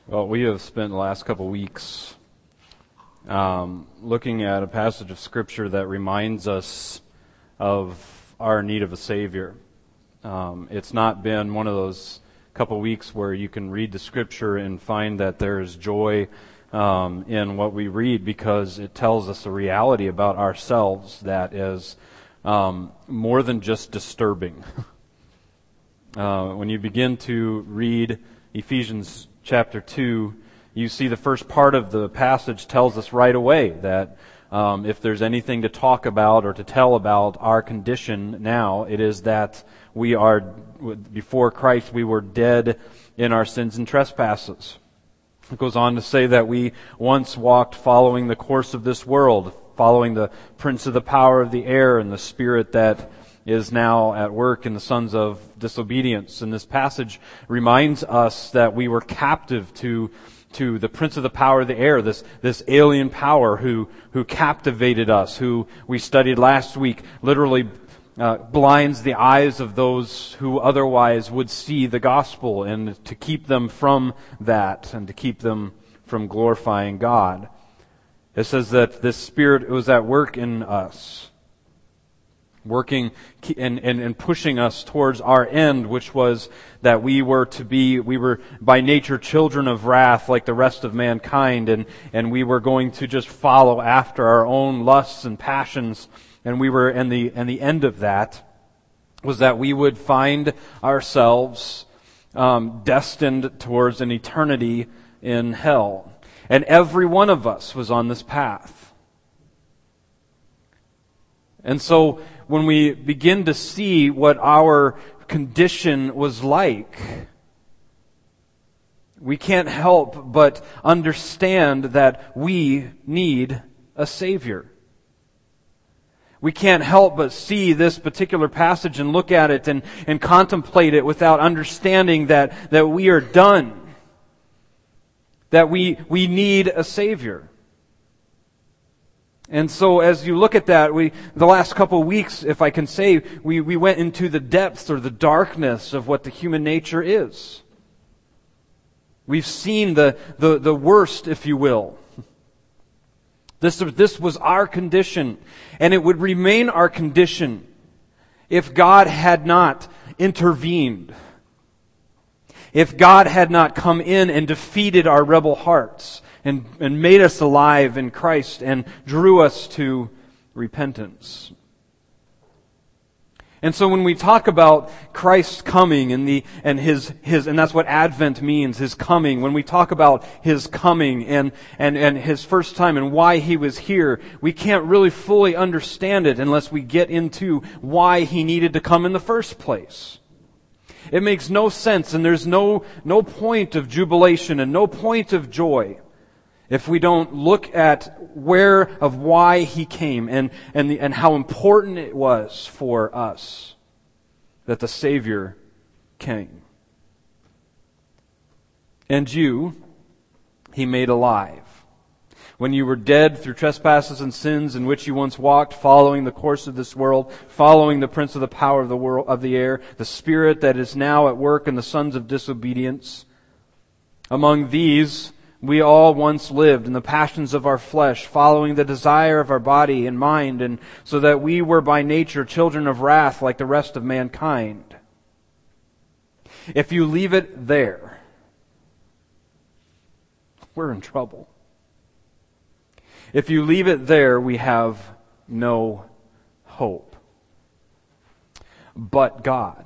Well, we have spent the last couple weeks looking at a passage of Scripture that reminds us of our need of a Savior. It's not been one of those couple weeks where you can read the Scripture and find that there is joy in what we read, because it tells us a reality about ourselves that is more than just disturbing. When you begin to read Ephesians chapter 2, you see the first part of the passage tells us right away that if there's anything to talk about or to tell about our condition now, it is that we are, before Christ, we were dead in our sins and trespasses. It goes on to say that we once walked following the course of this world, following the prince of the power of the air and the spirit that is now at work in the sons of disobedience. And this passage reminds us that we were captive to the prince of the power of the air, this alien power who captivated us, who we studied last week, literally blinds the eyes of those who otherwise would see the gospel, and to keep them from that and to keep them from glorifying God. It says that this spirit was at work in us, working and pushing us towards our end, which was that we were by nature children of wrath like the rest of mankind, and we were going to just follow after our own lusts and passions, and the end of that was that we would find ourselves destined towards an eternity in hell. And every one of us was on this path. And so when we begin to see what our condition was like, we can't help but understand that we need a Savior. We can't help but see this particular passage and look at it and contemplate it without understanding that we are done, that we need a Savior. And so as you look at that, the last couple of weeks, if I can say, we went into the depths or the darkness of what the human nature is. We've seen the worst, if you will. This was our condition, and it would remain our condition if God had not intervened. If God had not come in and defeated our rebel hearts and made us alive in Christ and drew us to repentance. And so when we talk about Christ's coming and his and that's what Advent means, His coming. When we talk about His coming and His first time and why He was here, we can't really fully understand it unless we get into why He needed to come in the first place. It makes no sense, and there's no point of jubilation and no point of joy if we don't look at why He came and how important it was for us that the Savior came. And you, He made alive. When you were dead through trespasses and sins in which you once walked, following the course of this world, following the prince of the power of the world of the air, the spirit that is now at work in the sons of disobedience. Among these we all once lived in the passions of our flesh, following the desire of our body and mind, and so that we were by nature children of wrath like the rest of mankind. If you leave it there, we're in trouble. If you leave it there, we have no hope. But God.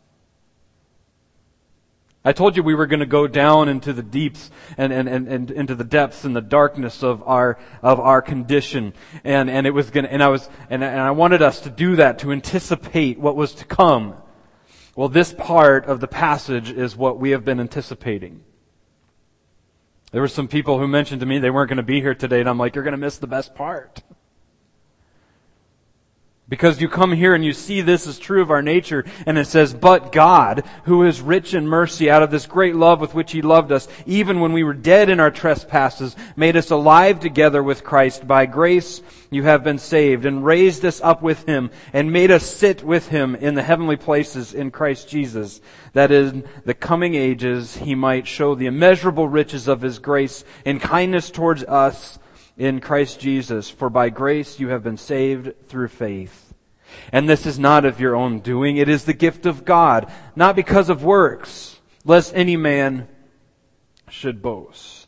I told you we were going to go down into the deeps and into the depths and the darkness of our condition, and it was going to, and I wanted us to do that, to anticipate what was to come. Well, this part of the passage is what we have been anticipating. There were some people who mentioned to me they weren't going to be here today, and I'm like, you're going to miss the best part. Because you come here and you see this is true of our nature, and it says, but God, who is rich in mercy, out of this great love with which He loved us, even when we were dead in our trespasses, made us alive together with Christ. By grace you have been saved, and raised us up with Him, and made us sit with Him in the heavenly places in Christ Jesus, that in the coming ages He might show the immeasurable riches of His grace and kindness towards us in Christ Jesus. For by grace you have been saved through faith. And this is not of your own doing, it is the gift of God, not because of works, lest any man should boast.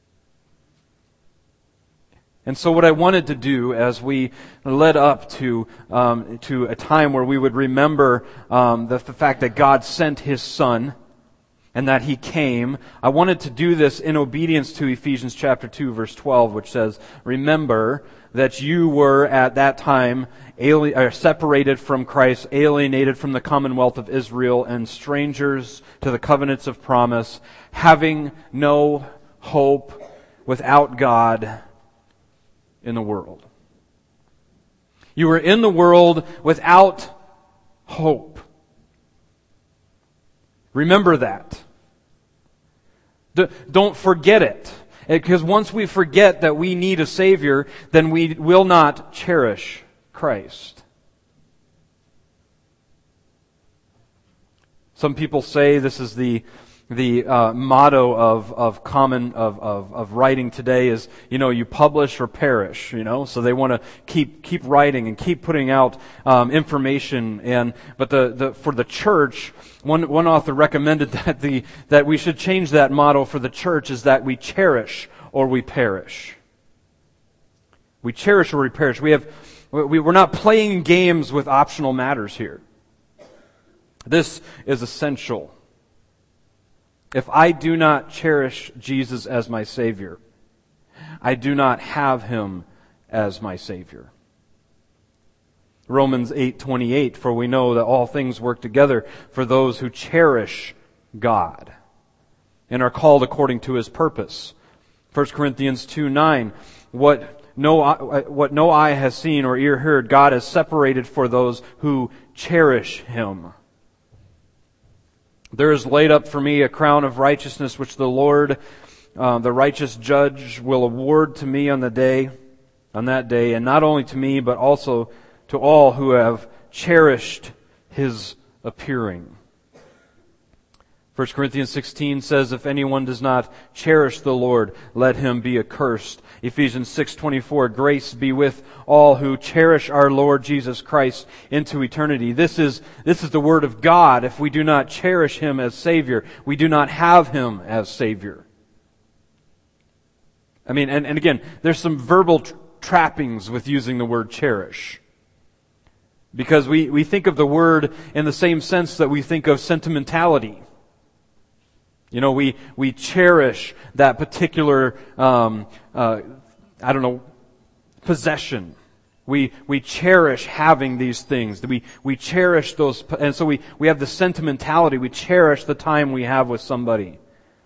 And so what I wanted to do as we led up to a time where we would remember the fact that God sent His Son and that He came, I wanted to do this in obedience to Ephesians chapter 2 verse 12, which says, remember that you were at that time separated from Christ, alienated from the commonwealth of Israel, and strangers to the covenants of promise, having no hope, without God in the world. You were in the world without hope. Remember that. Don't forget it. Because once we forget that we need a Savior, then we will not cherish Christ. Some people say this is the motto of writing today is, you publish or perish, so they want to keep writing and keep putting out information. But for the church, one author recommended that we should change that motto for the church, is that we cherish or we perish. We cherish or we perish. We're not playing games with optional matters here. This is essential. If I do not cherish Jesus as my Savior, I do not have Him as my Savior. Romans 8:28, for we know that all things work together for those who cherish God and are called according to His purpose. 1 Corinthians 2:9, what no eye has seen or ear heard, God has separated for those who cherish Him. There is laid up for me a crown of righteousness, which the Lord, the righteous judge, will award to me on that day, and not only to me, but also to all who have cherished His appearing. 1 Corinthians 16 says, if anyone does not cherish the Lord, let him be accursed. Ephesians 6:24, grace be with all who cherish our Lord Jesus Christ into eternity. This is the Word of God. If we do not cherish Him as Savior, we do not have Him as Savior. I mean, and again, there's some verbal trappings with using the word cherish. Because we think of the word in the same sense that we think of sentimentality. We cherish that particular, possession. We cherish having these things. We cherish those, and so we have the sentimentality. We cherish the time we have with somebody.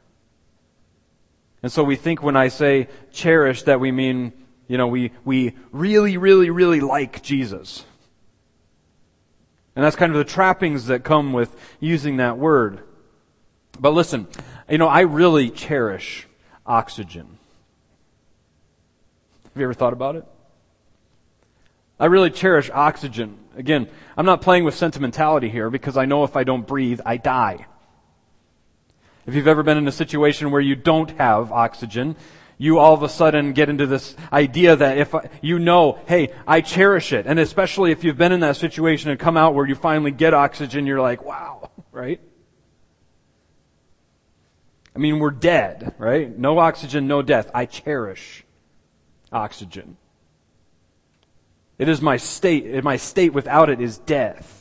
And so we think when I say cherish that we mean, we really, really, really like Jesus. And that's kind of the trappings that come with using that word. But listen, I really cherish oxygen. Have you ever thought about it? I really cherish oxygen. Again, I'm not playing with sentimentality here because I know if I don't breathe, I die. If you've ever been in a situation where you don't have oxygen, you all of a sudden get into this idea that hey, I cherish it. And especially if you've been in that situation and come out where you finally get oxygen, you're like, wow, right? I mean, we're dead, right? No oxygen, no death. I cherish oxygen. It is my state. My state without it is death.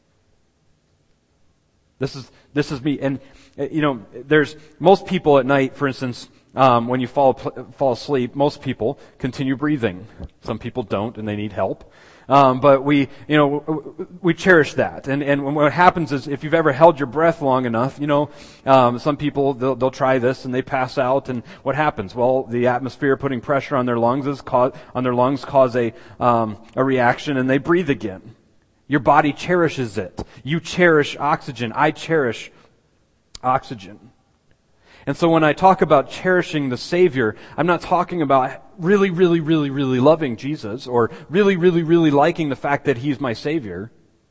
This is me. And, there's most people at night, for instance, when you fall asleep, most people continue breathing. Some people don't and they need help. But we cherish that. And what happens is, if you've ever held your breath long enough, some people, they'll try this and they pass out, and what happens? Well, the atmosphere putting pressure on their lungs cause a reaction, and they breathe again. Your body cherishes it. You cherish oxygen. I cherish oxygen. And so when I talk about cherishing the Savior, I'm not talking about really, really, really, really loving Jesus, or really, really, really liking the fact that He's my Savior.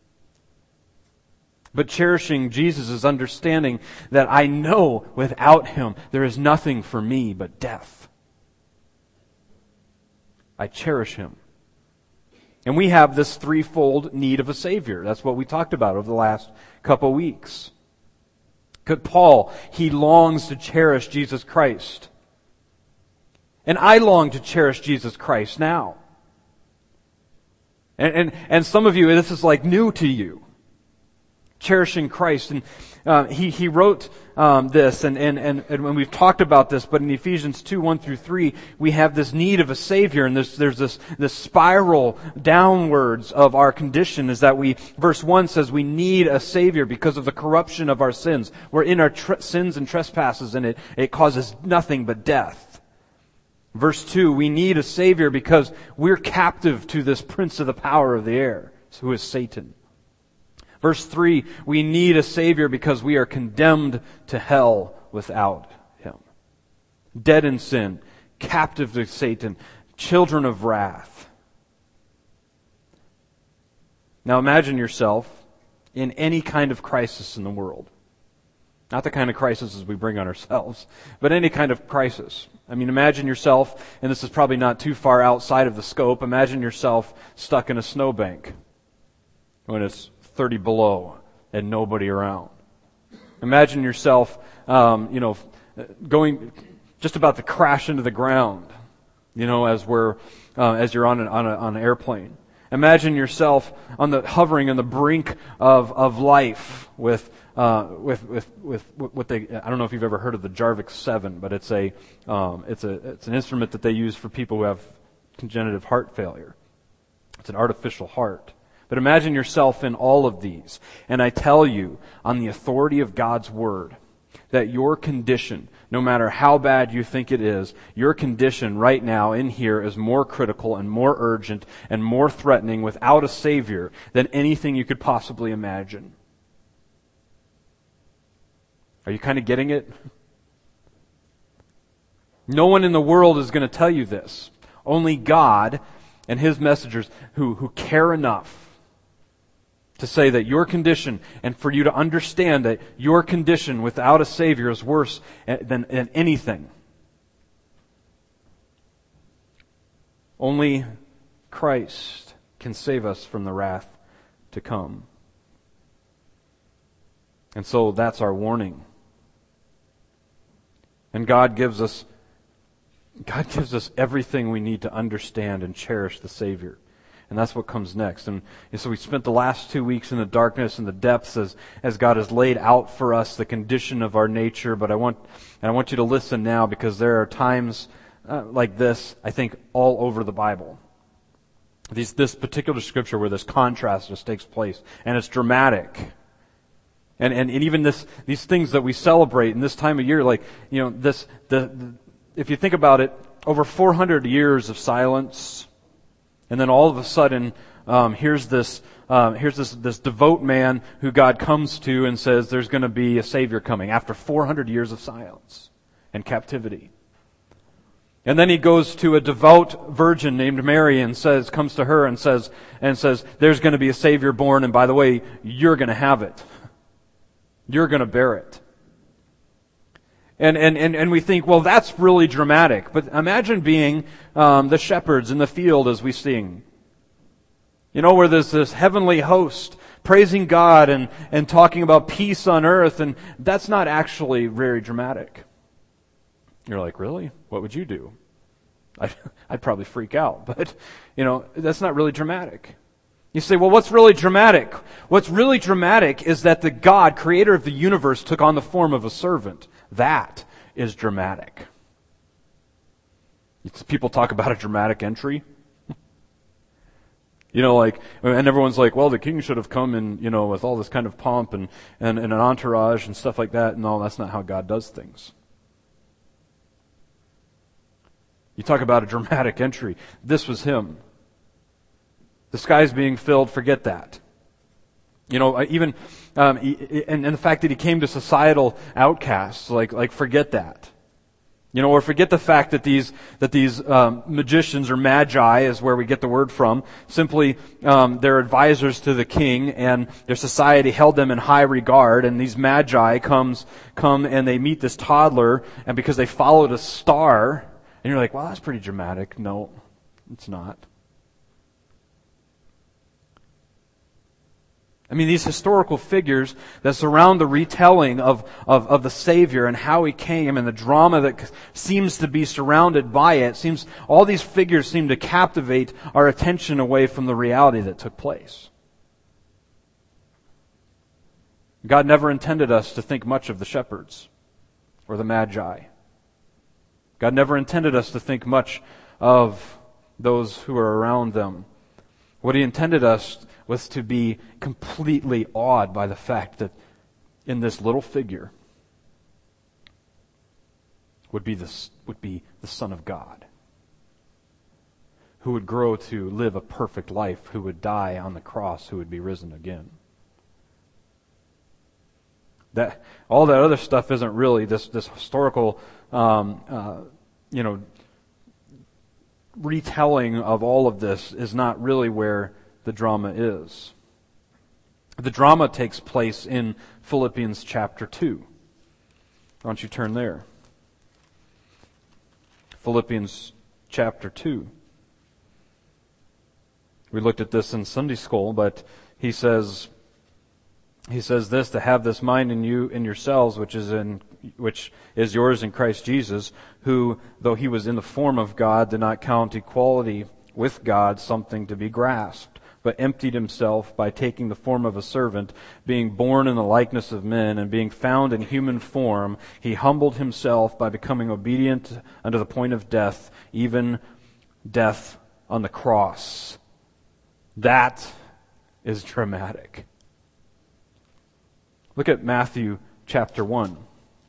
But cherishing Jesus is understanding that I know without Him there is nothing for me but death. I cherish Him. And we have this threefold need of a Savior. That's what we talked about over the last couple weeks. Paul, he longs to cherish Jesus Christ. And I long to cherish Jesus Christ now. And some of you, this is like new to you. Cherishing Christ. And he wrote this, and when we've talked about this, but in Ephesians 2:1-3, we have this need of a Savior, and there's this spiral downwards of our condition, is that verse 1 says we need a Savior because of the corruption of our sins. We're in our sins and trespasses, and it causes nothing but death. Verse 2, we need a Savior because we're captive to this prince of the power of the air, who is Satan. Verse 3, we need a Savior because we are condemned to hell without Him. Dead in sin, captive to Satan, children of wrath. Now imagine yourself in any kind of crisis in the world. Not the kind of crises we bring on ourselves, but any kind of crisis. I mean, imagine yourself, and this is probably not too far outside of the scope, imagine yourself stuck in a snowbank when it's 30 below and nobody around. Imagine yourself, going just about to crash into the ground, as you're on an airplane. Imagine yourself hovering on the brink of life with what they, I don't know if you've ever heard of the Jarvik 7, but it's an instrument that they use for people who have congenital heart failure. It's an artificial heart. But imagine yourself in all of these. And I tell you, on the authority of God's Word, that your condition, no matter how bad you think it is, your condition right now in here is more critical and more urgent and more threatening without a Savior than anything you could possibly imagine. Are you kind of getting it? No one in the world is going to tell you this. Only God and His messengers who care enough to say that your condition, and for you to understand that your condition without a Savior is worse than anything. Only Christ can save us from the wrath to come. And so that's our warning. And God gives us everything we need to understand and cherish the Savior. And that's what comes next. And so we spent the last 2 weeks in the darkness and the depths as God has laid out for us the condition of our nature. But I want you to listen now, because there are times like this, I think, all over the Bible. This particular scripture where this contrast just takes place. And it's dramatic. And even these things that we celebrate in this time of year, if you think about it, over 400 years of silence. And then all of a sudden, here's this devout man who God comes to and says there's going to be a Savior coming after 400 years of silence and captivity. And then he goes to a devout virgin named Mary and comes to her and says, there's going to be a Savior born, and by the way, you're going to have it. You're going to bear it. And we think, well, that's really dramatic. But imagine being the shepherds in the field as we sing. Where there's this heavenly host praising God and talking about peace on earth, and that's not actually very dramatic. You're like, really? What would you do? I'd probably freak out. But, that's not really dramatic. You say, well, what's really dramatic? What's really dramatic is that the God, creator of the universe, took on the form of a servant. That is dramatic. People talk about a dramatic entry. And everyone's like, well, the king should have come in, with all this kind of pomp and an entourage and stuff like that. No, that's not how God does things. You talk about a dramatic entry. This was him. The sky's being filled, forget that. And the fact that he came to societal outcasts, forget that. Or forget the fact that these magicians or magi is where we get the word from. Simply, they're advisors to the king, and their society held them in high regard. And these magi come and they meet this toddler, and because they followed a star, and you're like, well, that's pretty dramatic. No, it's not. These historical figures that surround the retelling of the Savior and how He came and the drama that seems to be surrounded by it, all these figures seem to captivate our attention away from the reality that took place. God never intended us to think much of the shepherds or the magi. God never intended us to think much of those who are around them. What He intended us was to be completely awed by the fact that in this little figure would be the Son of God, who would grow to live a perfect life, who would die on the cross, who would be risen again. That all that other stuff isn't really this historical retelling of all of this is not really where the drama is. The drama takes place in Philippians chapter 2. Why don't you turn there? Philippians chapter 2. We looked at this in Sunday school, but he says this, to have this mind in you, in yourselves, which is yours in Christ Jesus, who, though He was in the form of God, did not count equality with God something to be grasped, but emptied Himself by taking the form of a servant, being born in the likeness of men, and being found in human form, He humbled Himself by becoming obedient unto the point of death, even death on the cross. That is dramatic. Look at Matthew chapter 1.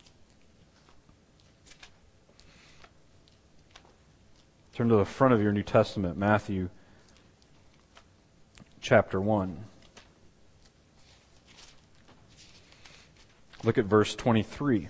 Turn to the front of your New Testament, Matthew chapter 1. Look at verse 23.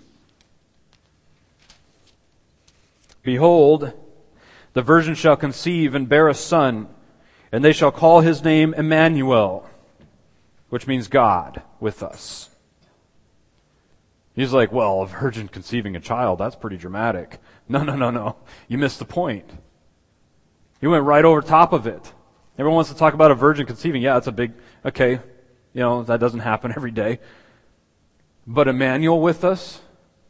Behold, the virgin shall conceive and bear a son, and they shall call his name Emmanuel, which means God with us. He's like, well, a virgin conceiving a child, that's pretty dramatic. No. You missed the point. You went right over top of it. Everyone wants to talk about a virgin conceiving. Yeah, it's a big, okay, that doesn't happen every day. But Emmanuel with us?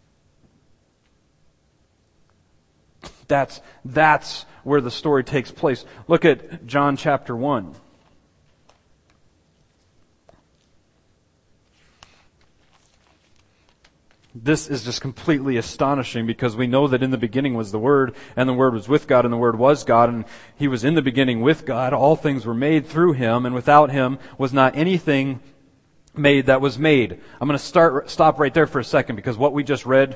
That's where the story takes place. Look at John chapter 1. This is just completely astonishing because we know that in the beginning was the Word, and the Word was with God, and the Word was God, and He was in the beginning with God. All things were made through Him, and without Him was not anything made that was made. I'm going to stop right there for a second, because what we just read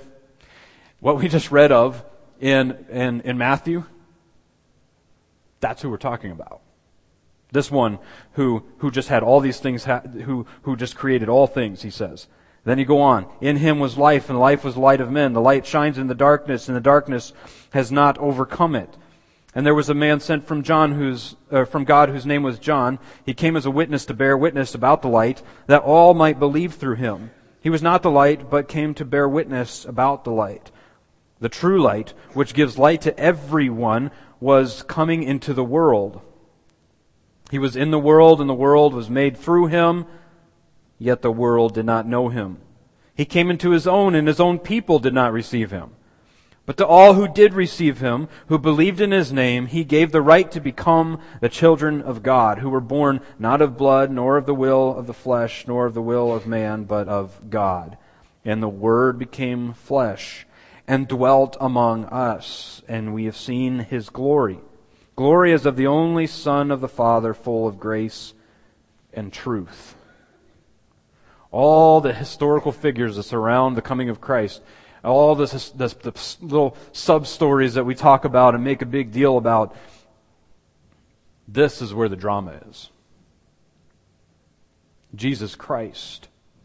of in Matthew, that's who we're talking about. This one who just had all these things, who just created all things, he says. Then you go on. In Him was life, and life was the light of men. The light shines in the darkness, and the darkness has not overcome it. And there was a man sent from God whose name was John. He came as a witness to bear witness about the light, that all might believe through him. He was not the light, but came to bear witness about the light. The true light, which gives light to everyone, was coming into the world. He was in the world, and the world was made through Him, yet the world did not know Him. He came into His own, and His own people did not receive Him. But to all who did receive Him, who believed in His name, He gave the right to become the children of God, who were born not of blood, nor of the will of the flesh, nor of the will of man, but of God. And the Word became flesh, and dwelt among us, and we have seen His glory, Glory as of the only Son of the Father, full of grace and truth. All the historical figures that surround the coming of Christ, all this little sub-stories that we talk about and make a big deal about, this is where the drama is. Jesus Christ,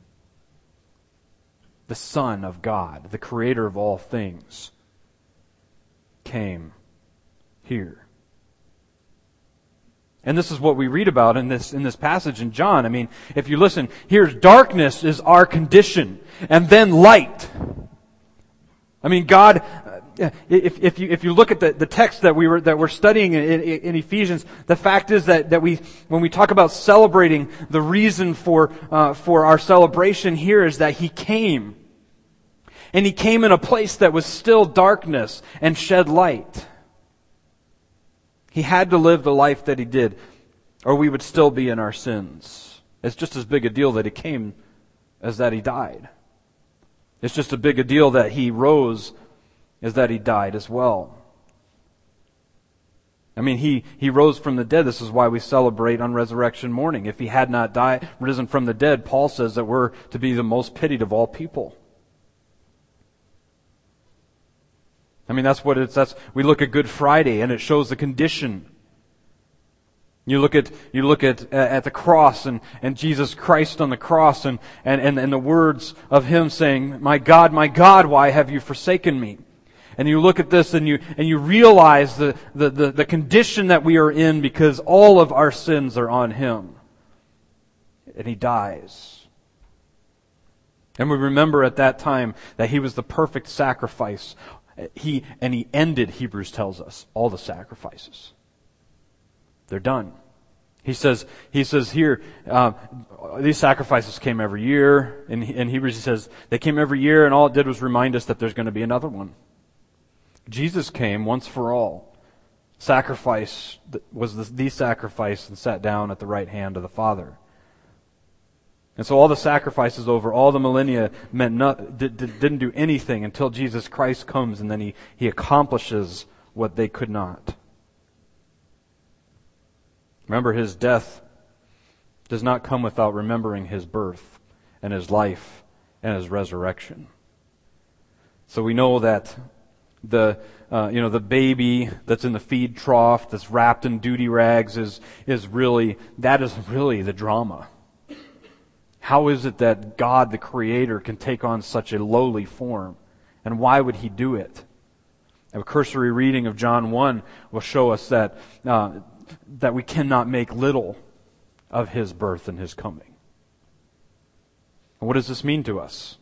the Son of God, the Creator of all things, came here. And this is what we read about in this passage in John. I mean, if you listen, here's darkness is our condition, and then light. I mean, God, if you look at the text that we're studying in Ephesians, the fact is that when we talk about celebrating, the reason for our celebration here is that He came. And He came in a place that was still darkness and shed light. He had to live the life that He did, or we would still be in our sins. It's just as big a deal that He came as that He died. It's just as big a deal that He rose as that He died as well. I mean, He rose from the dead. This is why we celebrate on Resurrection morning. If He had not risen from the dead, Paul says that we're to be the most pitied of all people. I mean, we look at Good Friday and it shows the condition. You look at the cross and Jesus Christ on the cross and the words of Him saying, my God, why have you forsaken me? And you look at this and you realize the condition that we are in because all of our sins are on Him. And He dies. And we remember at that time that He was the perfect sacrifice. He ended, Hebrews tells us, all the sacrifices. They're done. He says here, these sacrifices came every year. In Hebrews he says, they came every year and all it did was remind us that there's going to be another one. Jesus came once for all. Sacrifice was the sacrifice and sat down at the right hand of the Father. And so all the sacrifices over all the millennia didn't do anything until Jesus Christ comes and then He accomplishes what they could not. Remember, His death does not come without remembering His birth and His life and His resurrection. So we know that the baby that's in the feed trough that's wrapped in duty rags is really the drama. How is it that God, the Creator, can take on such a lowly form? And why would He do it? A cursory reading of John 1 will show us that we cannot make little of His birth and His coming. And what does this mean to us?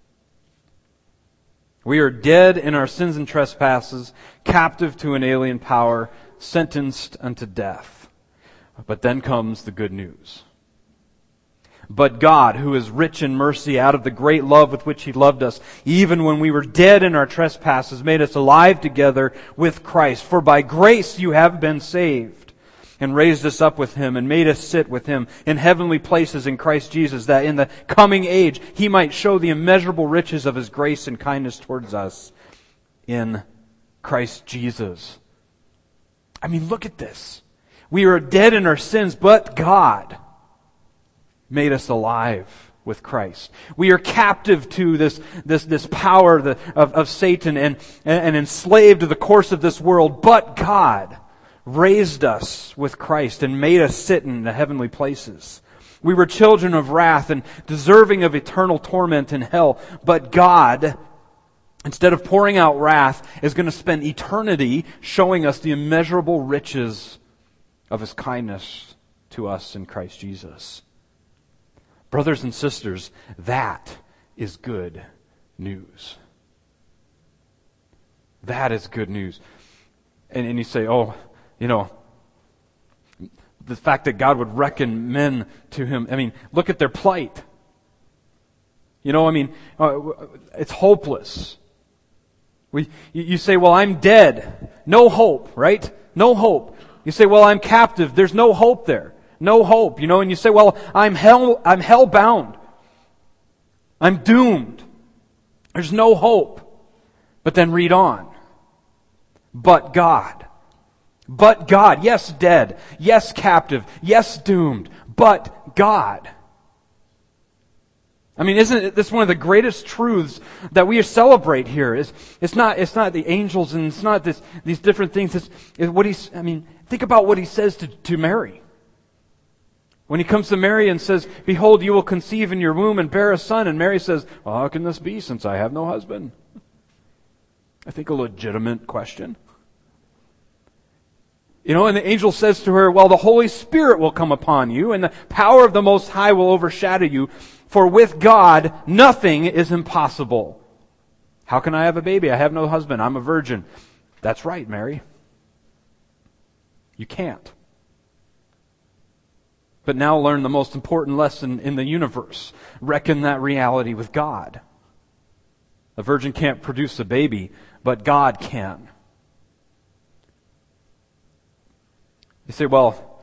We are dead in our sins and trespasses, captive to an alien power, sentenced unto death. But then comes the good news. But God, who is rich in mercy, out of the great love with which He loved us, even when we were dead in our trespasses, made us alive together with Christ. For by grace you have been saved, and raised us up with Him, and made us sit with Him in heavenly places in Christ Jesus, that in the coming age He might show the immeasurable riches of His grace and kindness towards us in Christ Jesus. I mean, look at this. We are dead in our sins, but God made us alive with Christ. We are captive to this power of Satan and enslaved to the course of this world, but God raised us with Christ and made us sit in the heavenly places. We were children of wrath and deserving of eternal torment in hell, but God, instead of pouring out wrath, is going to spend eternity showing us the immeasurable riches of His kindness to us in Christ Jesus. Brothers and sisters, that is good news. That is good news. And you say, the fact that God would reckon men to Him. I mean, look at their plight. It's hopeless. You say, well, I'm dead. No hope, right? No hope. You say, well, I'm captive. There's no hope there. No hope, and you say, well, I'm hell-bound. I'm doomed. There's no hope. But then read on. But God, But God. Yes, dead. Yes, captive. Yes, doomed. But God. I mean, isn't this one of the greatest truths that we celebrate here? It's not the angels and it's not these different things. It's what think about what he says to Mary. When he comes to Mary and says, "Behold, you will conceive in your womb and bear a son," and Mary says, "Well, how can this be since I have no husband?" I think a legitimate question. And the angel says to her, "Well, the Holy Spirit will come upon you, and the power of the Most High will overshadow you. For with God, nothing is impossible." How can I have a baby? I have no husband. I'm a virgin. That's right, Mary. You can't. But now learn the most important lesson in the universe. Reckon that reality with God. A virgin can't produce a baby, but God can. You say, well,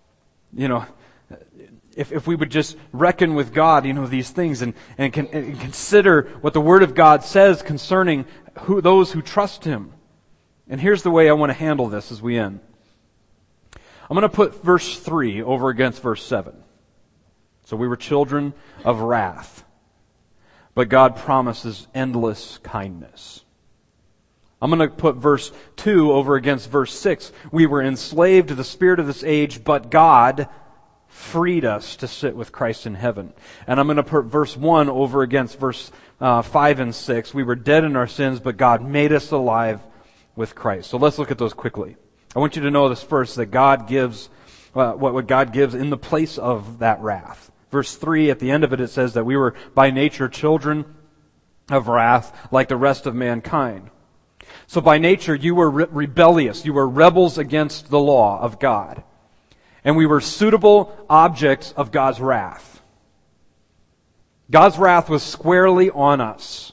if we would just reckon with God, these things and consider what the Word of God says concerning those who trust Him. And here's the way I want to handle this as we end. I'm going to put verse 3 over against verse 7. So we were children of wrath, but God promises endless kindness. I'm going to put verse 2 over against verse 6. We were enslaved to the spirit of this age, but God freed us to sit with Christ in heaven. And I'm going to put verse 1 over against verse 5 and 6. We were dead in our sins, but God made us alive with Christ. So let's look at those quickly. I want you to know this first, that God gives what God gives in the place of that wrath. Verse 3, at the end of it says that we were by nature children of wrath like the rest of mankind. So by nature you were rebellious. You were rebels against the law of God. And we were suitable objects of God's wrath. God's wrath was squarely on us.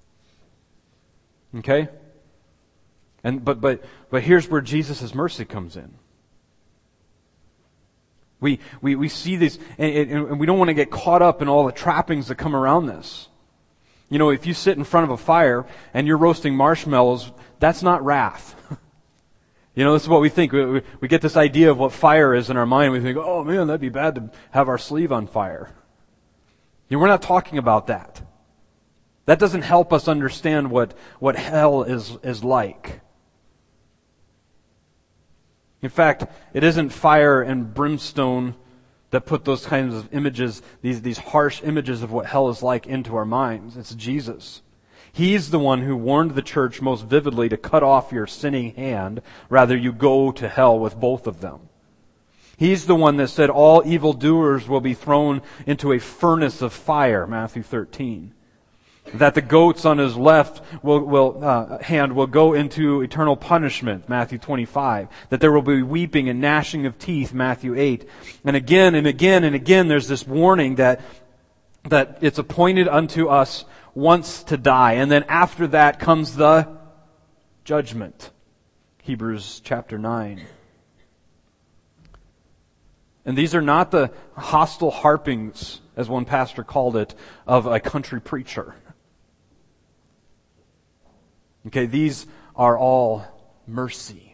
Okay? But here's where Jesus' mercy comes in. We see this, and we don't want to get caught up in all the trappings that come around this. If you sit in front of a fire and you're roasting marshmallows, that's not wrath. This is what we think. We get this idea of what fire is in our mind. We think, oh man, that'd be bad to have our sleeve on fire. We're not talking about that. That doesn't help us understand what hell is like. In fact, it isn't fire and brimstone that put those kinds of images, these harsh images of what hell is like into our minds. It's Jesus. He's the one who warned the church most vividly to cut off your sinning hand, rather you go to hell with both of them. He's the one that said all evildoers will be thrown into a furnace of fire, Matthew 13. That the goats on his left hand will go into eternal punishment, Matthew 25. That there will be weeping and gnashing of teeth, Matthew 8. And again and again and again there's this warning that it's appointed unto us once to die. And then after that comes the judgment, Hebrews chapter 9. And these are not the hostile harpings, as one pastor called it, of a country preacher. Okay, these are all mercy.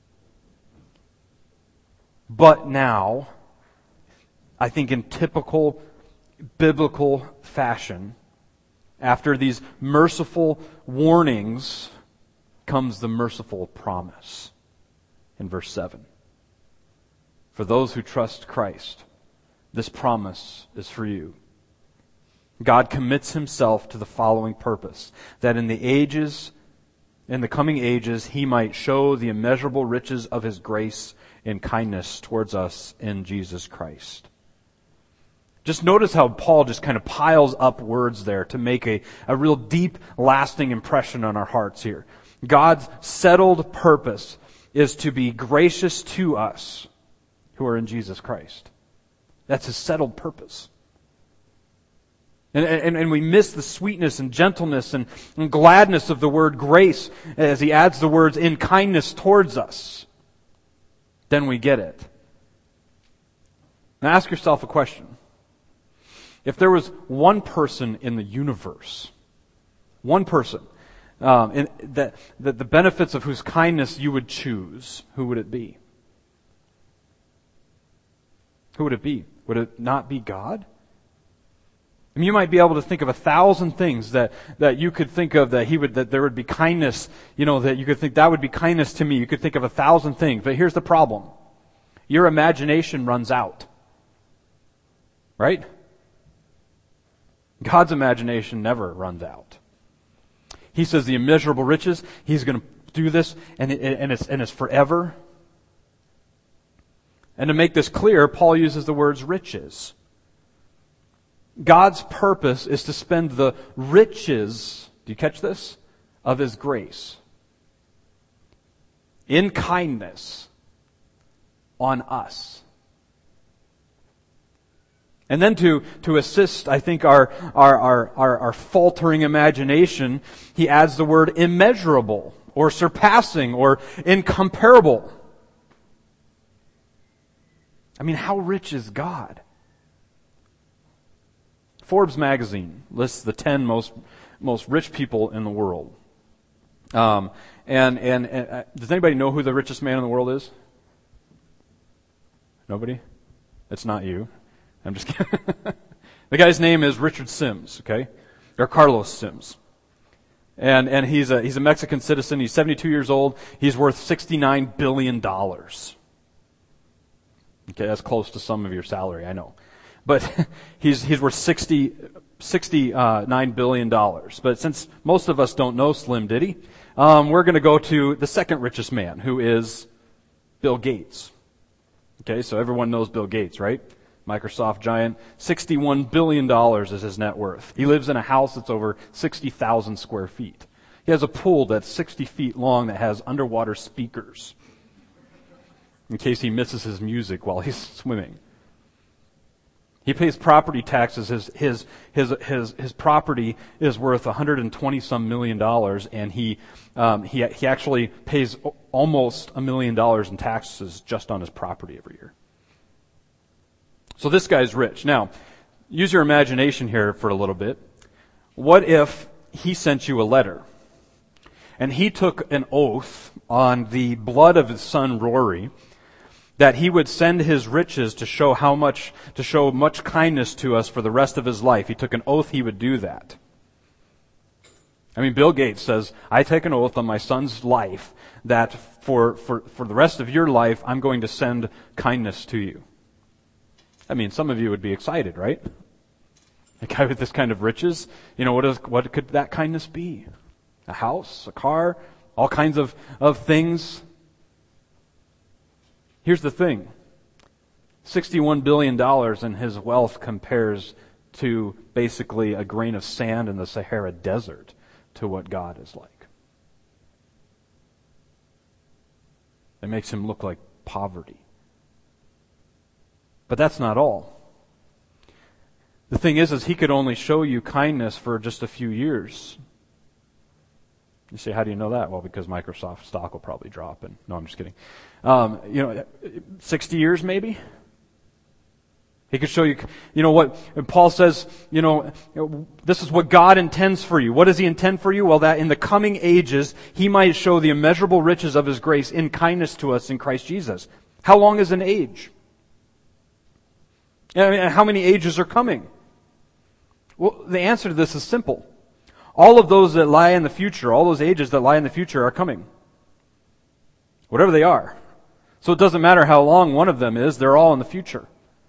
But now, I think in typical biblical fashion, after these merciful warnings comes the merciful promise in verse 7. For those who trust Christ, this promise is for you. God commits Himself to the following purpose, that in the coming ages, He might show the immeasurable riches of His grace and kindness towards us in Jesus Christ. Just notice how Paul just kind of piles up words there to make a real deep, lasting impression on our hearts here. God's settled purpose is to be gracious to us who are in Jesus Christ. That's His settled purpose. And we miss the sweetness and gentleness and gladness of the word grace as he adds the words in kindness towards us. Then we get it. Now ask yourself a question. If there was one person in the universe, one person and that the benefits of whose kindness you would choose, who would it be? Who would it be? Would it not be God? I mean, you might be able to think of 1,000 things that you could think of that there would be kindness, that you could think that would be kindness to me. You could think of 1,000 things, but here's the problem. Your imagination runs out. Right? God's imagination never runs out. He says the immeasurable riches, He's going to do this, and it's forever. And to make this clear, Paul uses the words riches. God's purpose is to spend the riches, do you catch this? Of His grace in kindness on us. And then to assist, I think, our faltering imagination, he adds the word immeasurable, or surpassing, or incomparable. I mean, how rich is God? Forbes magazine lists the 10 most rich people in the world. And does anybody know who the richest man in the world is? Nobody? It's not you. I'm just kidding. The guy's name is Richard Sims, okay? Or Carlos Sims. And he's a Mexican citizen. He's 72 years old. He's worth $69 billion. Okay, that's close to some of your salary, I know. But he's worth $69 billion. But since most of us don't know Slim Diddy, we're going to go to the second richest man, who is Bill Gates. Okay, so everyone knows Bill Gates, right? Microsoft giant. $61 billion is his net worth. He lives in a house that's over 60,000 square feet. He has a pool that's 60 feet long that has underwater speakers, in case he misses his music while he's swimming. He pays property taxes. His property is worth $120-some million, and he actually pays almost $1 million in taxes just on his property every year. So this guy's rich. Now, use your imagination here for a little bit. What if he sent you a letter, and he took an oath on the blood of his son Rory that he would send his riches to show much kindness to us for the rest of his life? He took an oath he would do that. I mean, Bill Gates says, I take an oath on my son's life that for the rest of your life, I'm going to send kindness to you. I mean, some of you would be excited, right? A guy with this kind of riches, what could that kindness be? A house, a car, all kinds of things. Here's the thing. $61 billion in his wealth compares to basically a grain of sand in the Sahara Desert to what God is like. It makes him look like poverty. But that's not all. The thing is he could only show you kindness for just a few years. You say, how do you know that? Well, because Microsoft stock will probably drop. No, I'm just kidding. 60 years maybe? He could show you, what Paul says, this is what God intends for you. What does He intend for you? Well, that in the coming ages, He might show the immeasurable riches of His grace in kindness to us in Christ Jesus. How long is an age? I mean, how many ages are coming? Well, the answer to this is simple. All of those that lie in the future, all those ages that lie in the future are coming. Whatever they are. So it doesn't matter how long one of them is, they're all in the future.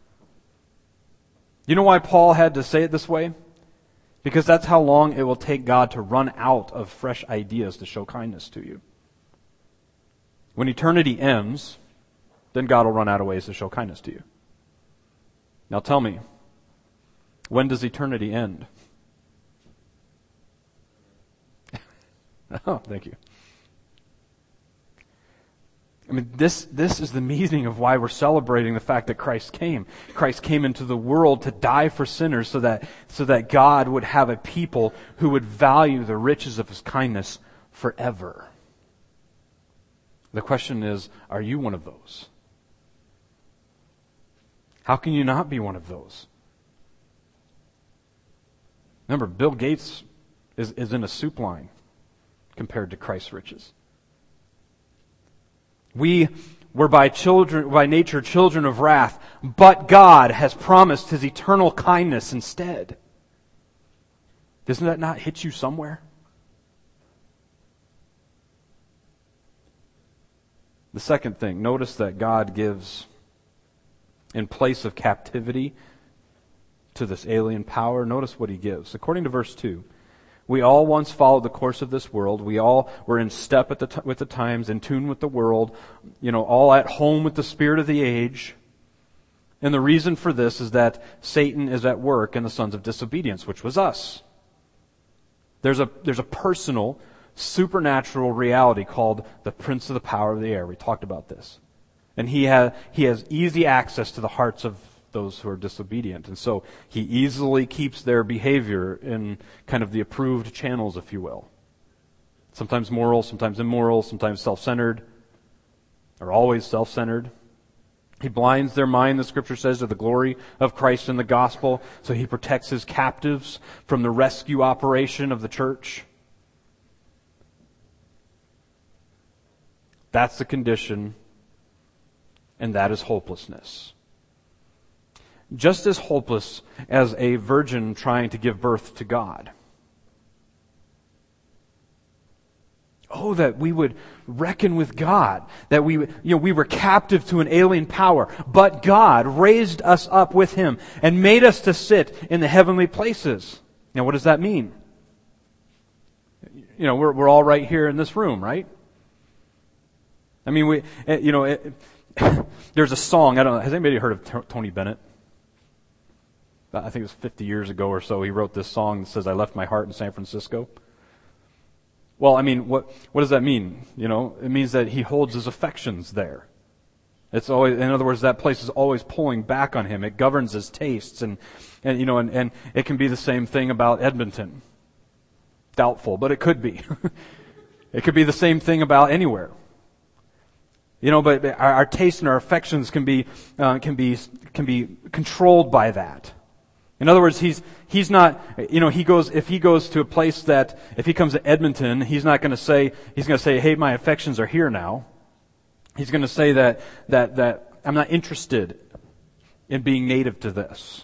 You know why Paul had to say it this way? Because that's how long it will take God to run out of fresh ideas to show kindness to you. When eternity ends, then God will run out of ways to show kindness to you. Now tell me, when does eternity end? Oh, thank you. I mean, this is the meaning of why we're celebrating the fact that Christ came. Christ came into the world to die for sinners so that God would have a people who would value the riches of His kindness forever. The question is, are you one of those? How can you not be one of those? Remember, Bill Gates is in a soup line. compared to Christ's riches. We were by nature children of wrath, but God has promised His eternal kindness instead. Doesn't that not hit you somewhere? The second thing, notice that God gives, in place of captivity to this alien power, notice what He gives. According to verse 2, we all once followed the course of this world. We all were in step with the times, in tune with the world, all at home with the spirit of the age. And the reason for this is that Satan is at work in the sons of disobedience, which was us. There's a personal, supernatural reality called the prince of the power of the air. We talked about this. And he has easy access to the hearts of those who are disobedient. And so he easily keeps their behavior in kind of the approved channels, if you will. Sometimes moral, sometimes immoral, sometimes self-centered, or always self-centered. He blinds their mind, the Scripture says, to the glory of Christ and the gospel, so he protects his captives from the rescue operation of the church. That's the condition, and that is hopelessness. Just as hopeless as a virgin trying to give birth to God. Oh, that we would reckon with God, that we were captive to an alien power, but God raised us up with Him and made us to sit in the heavenly places. Now, what does that mean? We're all right here in this room, right? I mean, there's a song. I don't know. Has anybody heard of Tony Bennett? I think it was 50 years ago or so. He wrote this song that says, "I left my heart in San Francisco." Well, I mean, what does that mean? It means that he holds his affections there. It's always, in other words, that place is always pulling back on him. It governs his tastes, and it can be the same thing about Edmonton. Doubtful, but it could be. It could be the same thing about anywhere. But our tastes and our affections can be controlled by that. In other words, he's not, if he goes to a place that, if he comes to Edmonton, he's going to say, hey, my affections are here now. He's going to say that I'm not interested in being native to this.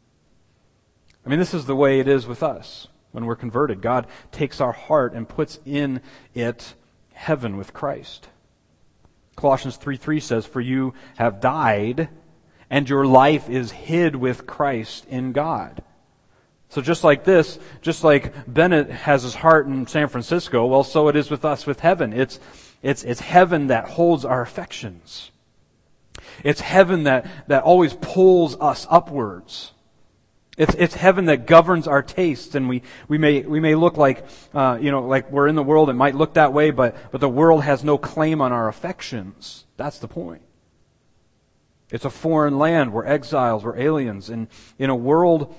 I mean, this is the way it is with us when we're converted. God takes our heart and puts in it heaven with Christ. Colossians 3:3 says, "For you have died, and your life is hid with Christ in God." So just like Bennett has his heart in San Francisco, well, so it is with us with heaven. It's heaven that holds our affections. It's heaven that always pulls us upwards. It's heaven that governs our tastes, and we may look like we're in the world. It might look that way, but the world has no claim on our affections. That's the point. It's a foreign land. We're exiles. We're aliens. And in a world,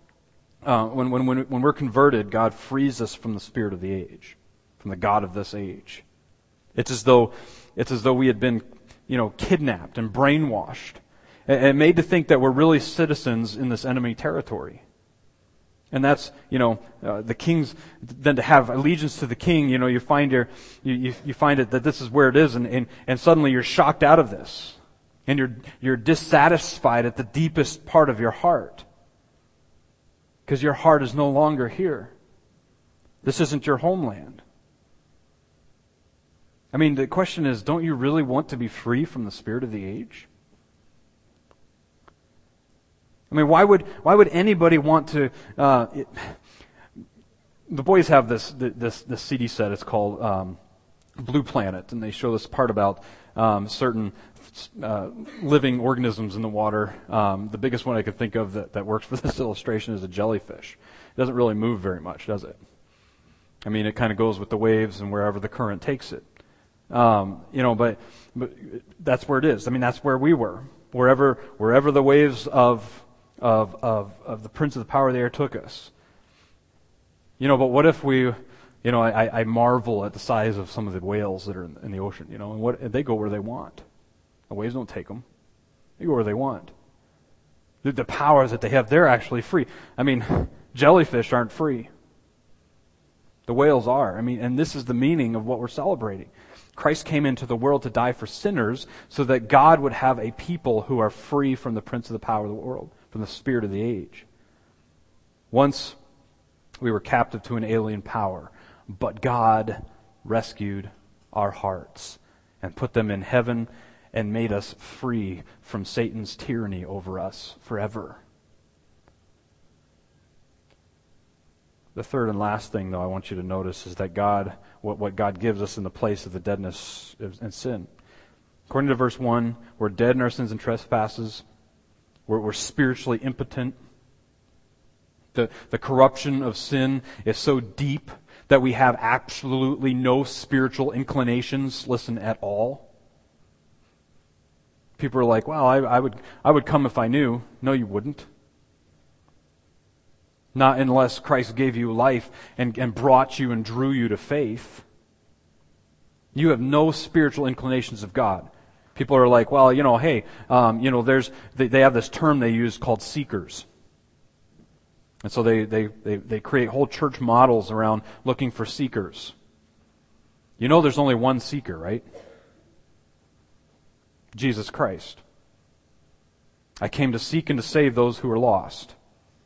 when we're converted, God frees us from the spirit of the age, from the god of this age. It's as though we had been, kidnapped and brainwashed and made to think that we're really citizens in this enemy territory. And that's, the king's, then to have allegiance to the king, you find it that this is where it is, and suddenly you're shocked out of this. And you're dissatisfied at the deepest part of your heart. Because your heart is no longer here. This isn't your homeland. I mean, the question is, don't you really want to be free from the spirit of the age? I mean, why would anybody want to? The boys have this CD set. It's called Blue Planet, and they show this part about certain living organisms in the water. The biggest one I could think of that works for this illustration is a jellyfish. It doesn't really move very much, does it? I mean, it kind of goes with the waves and wherever the current takes it. But that's where it is. I mean, that's where we were. Wherever the waves of the Prince of the Power of the Air took us. But what if we, I marvel at the size of some of the whales that are in the ocean, and they go where they want. The waves don't take them. They go where they want. The powers that they have, they're actually free. I mean, jellyfish aren't free. The whales are. And this is the meaning of what we're celebrating. Christ came into the world to die for sinners so that God would have a people who are free from the prince of the power of the world, from the spirit of the age. Once we were captive to an alien power, but God rescued our hearts and put them in heaven and made us free from Satan's tyranny over us forever. The third and last thing, though, I want you to notice is that what God gives us in the place of the deadness and sin. According to verse 1, we're dead in our sins and trespasses. We're spiritually impotent. The corruption of sin is so deep that we have absolutely no spiritual inclinations, listen, at all. People are like, well, I would come if I knew. No, you wouldn't. Not unless Christ gave you life and brought you and drew you to faith. You have no spiritual inclinations of God. People are like, well, hey, they have this term they use called seekers. And so they create whole church models around looking for seekers. There's only one seeker, right? Jesus Christ. I came to seek and to save those who are lost.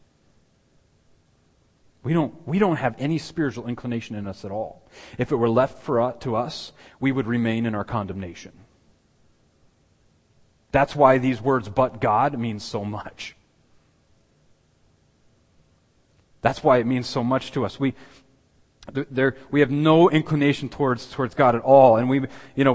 We don't have any spiritual inclination in us at all. If it were left to us, we would remain in our condemnation. That's why these words, but God, means so much. That's why it means so much to us. We have no inclination towards God at all, and we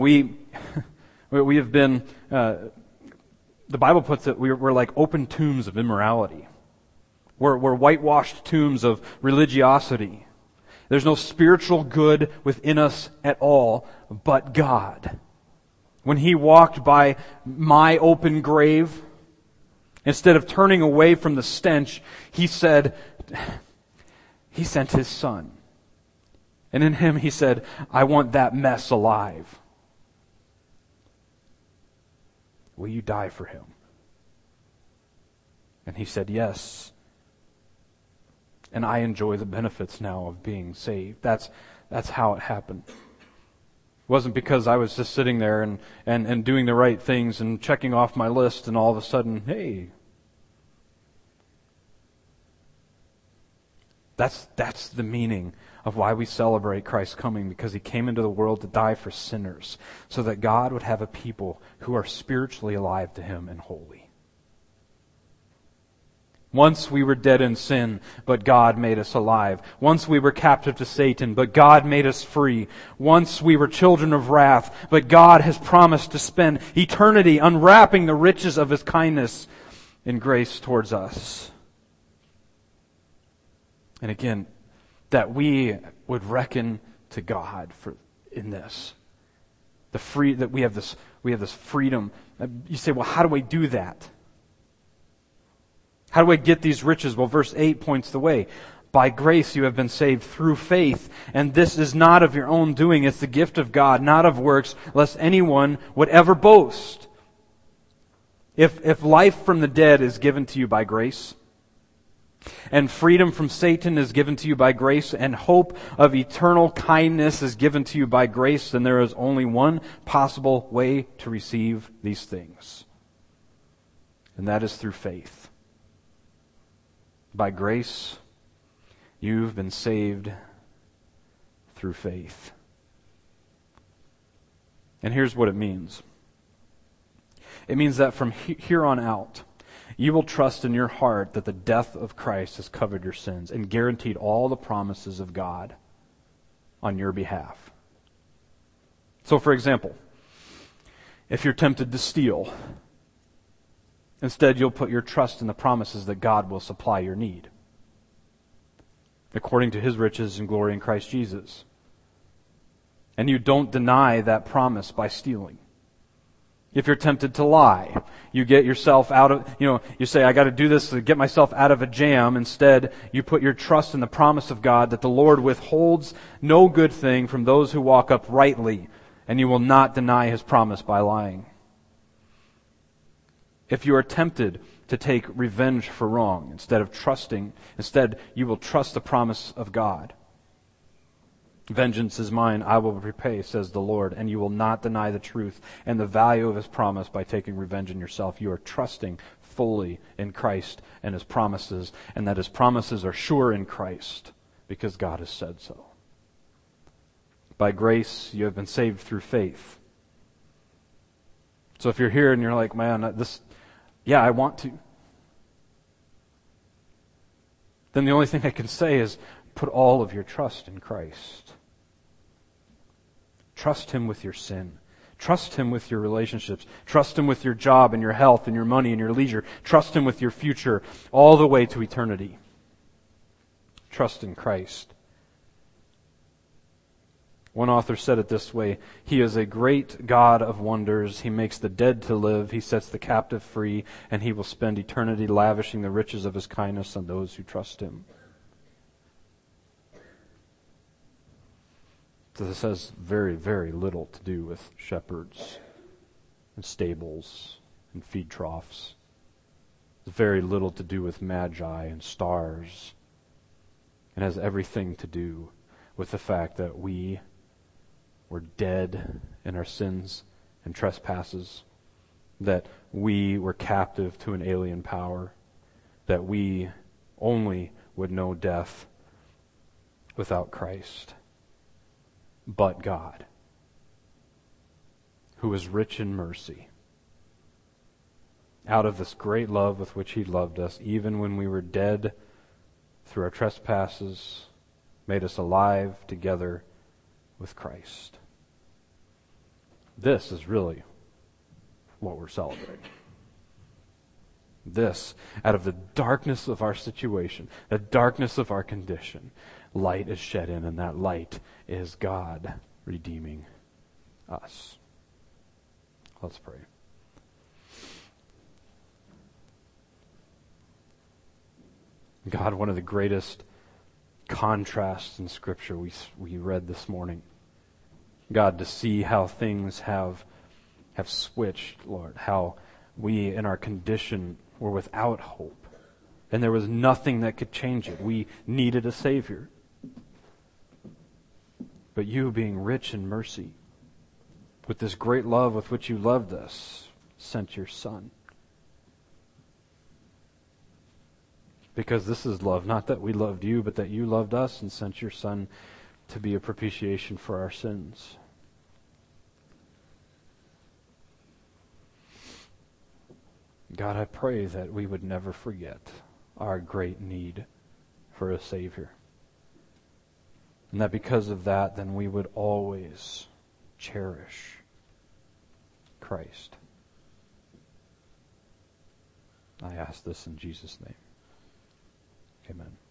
have been. The Bible puts it, we're like open tombs of immorality. We're whitewashed tombs of religiosity. There's no spiritual good within us at all, but God. When He walked by my open grave, instead of turning away from the stench, He said, He sent His Son. And in Him He said, I want that mess alive. Will you die for him? And He said, yes. And I enjoy the benefits now of being saved. That's how it happened. It wasn't because I was just sitting there and doing the right things and checking off my list and all of a sudden, hey. That's the meaning of why we celebrate Christ's coming, because He came into the world to die for sinners, so that God would have a people who are spiritually alive to Him and holy. Once we were dead in sin, but God made us alive. Once we were captive to Satan, but God made us free. Once we were children of wrath, but God has promised to spend eternity unwrapping the riches of His kindness and grace towards us. And again, that we would reckon to God in this. That we have this freedom. You say, well, how do I do that? How do I get these riches? Well, verse 8 points the way. By grace you have been saved through faith, and this is not of your own doing, it's the gift of God, not of works, lest anyone would ever boast. If life from the dead is given to you by grace, and freedom from Satan is given to you by grace, and hope of eternal kindness is given to you by grace, then there is only one possible way to receive these things. And that is through faith. By grace, you've been saved through faith. And here's what it means. It means that from here on out, you will trust in your heart that the death of Christ has covered your sins and guaranteed all the promises of God on your behalf. So, for example, if you're tempted to steal, instead you'll put your trust in the promises that God will supply your need, according to His riches and glory in Christ Jesus. And you don't deny that promise by stealing. If you're tempted to lie, you get yourself out of, you say, I got to do this to get myself out of a jam. Instead, you put your trust in the promise of God that the Lord withholds no good thing from those who walk uprightly, and you will not deny His promise by lying. If you are tempted to take revenge for wrong, instead you will trust the promise of God. Vengeance is mine, I will repay, says the Lord, and you will not deny the truth and the value of his promise by taking revenge on yourself. You are trusting fully in Christ and his promises, and that his promises are sure in Christ because God has said so. By grace, you have been saved through faith. So if you're here and you're like, man, I want to, then the only thing I can say is put all of your trust in Christ. Trust him with your sin. Trust him with your relationships. Trust him with your job and your health and your money and your leisure. Trust him with your future all the way to eternity. Trust in Christ. One author said it this way: He is a great God of wonders. He makes the dead to live. He sets the captive free, and he will spend eternity lavishing the riches of his kindness on those who trust him. So this has very, very little to do with shepherds and stables and feed troughs. It's very little to do with magi and stars. It has everything to do with the fact that we were dead in our sins and trespasses, that we were captive to an alien power, that we only would know death without Christ. But God, who is rich in mercy, out of this great love with which he loved us, even when we were dead through our trespasses, made us alive together with Christ. This is really what we're celebrating. This, out of the darkness of our situation, the darkness of our condition, light is shed in, and that light is God redeeming us. Let's pray. God, one of the greatest contrasts in Scripture we read this morning. God, to see how things have switched, Lord, how we in our condition were without hope, and there was nothing that could change it. We needed a Savior. But you, being rich in mercy, with this great love with which you loved us, sent your Son. Because this is love, not that we loved you, but that you loved us and sent your Son to be a propitiation for our sins. God, I pray that we would never forget our great need for a Savior. And that because of that, then we would always cherish Christ. I ask this in Jesus' name. Amen.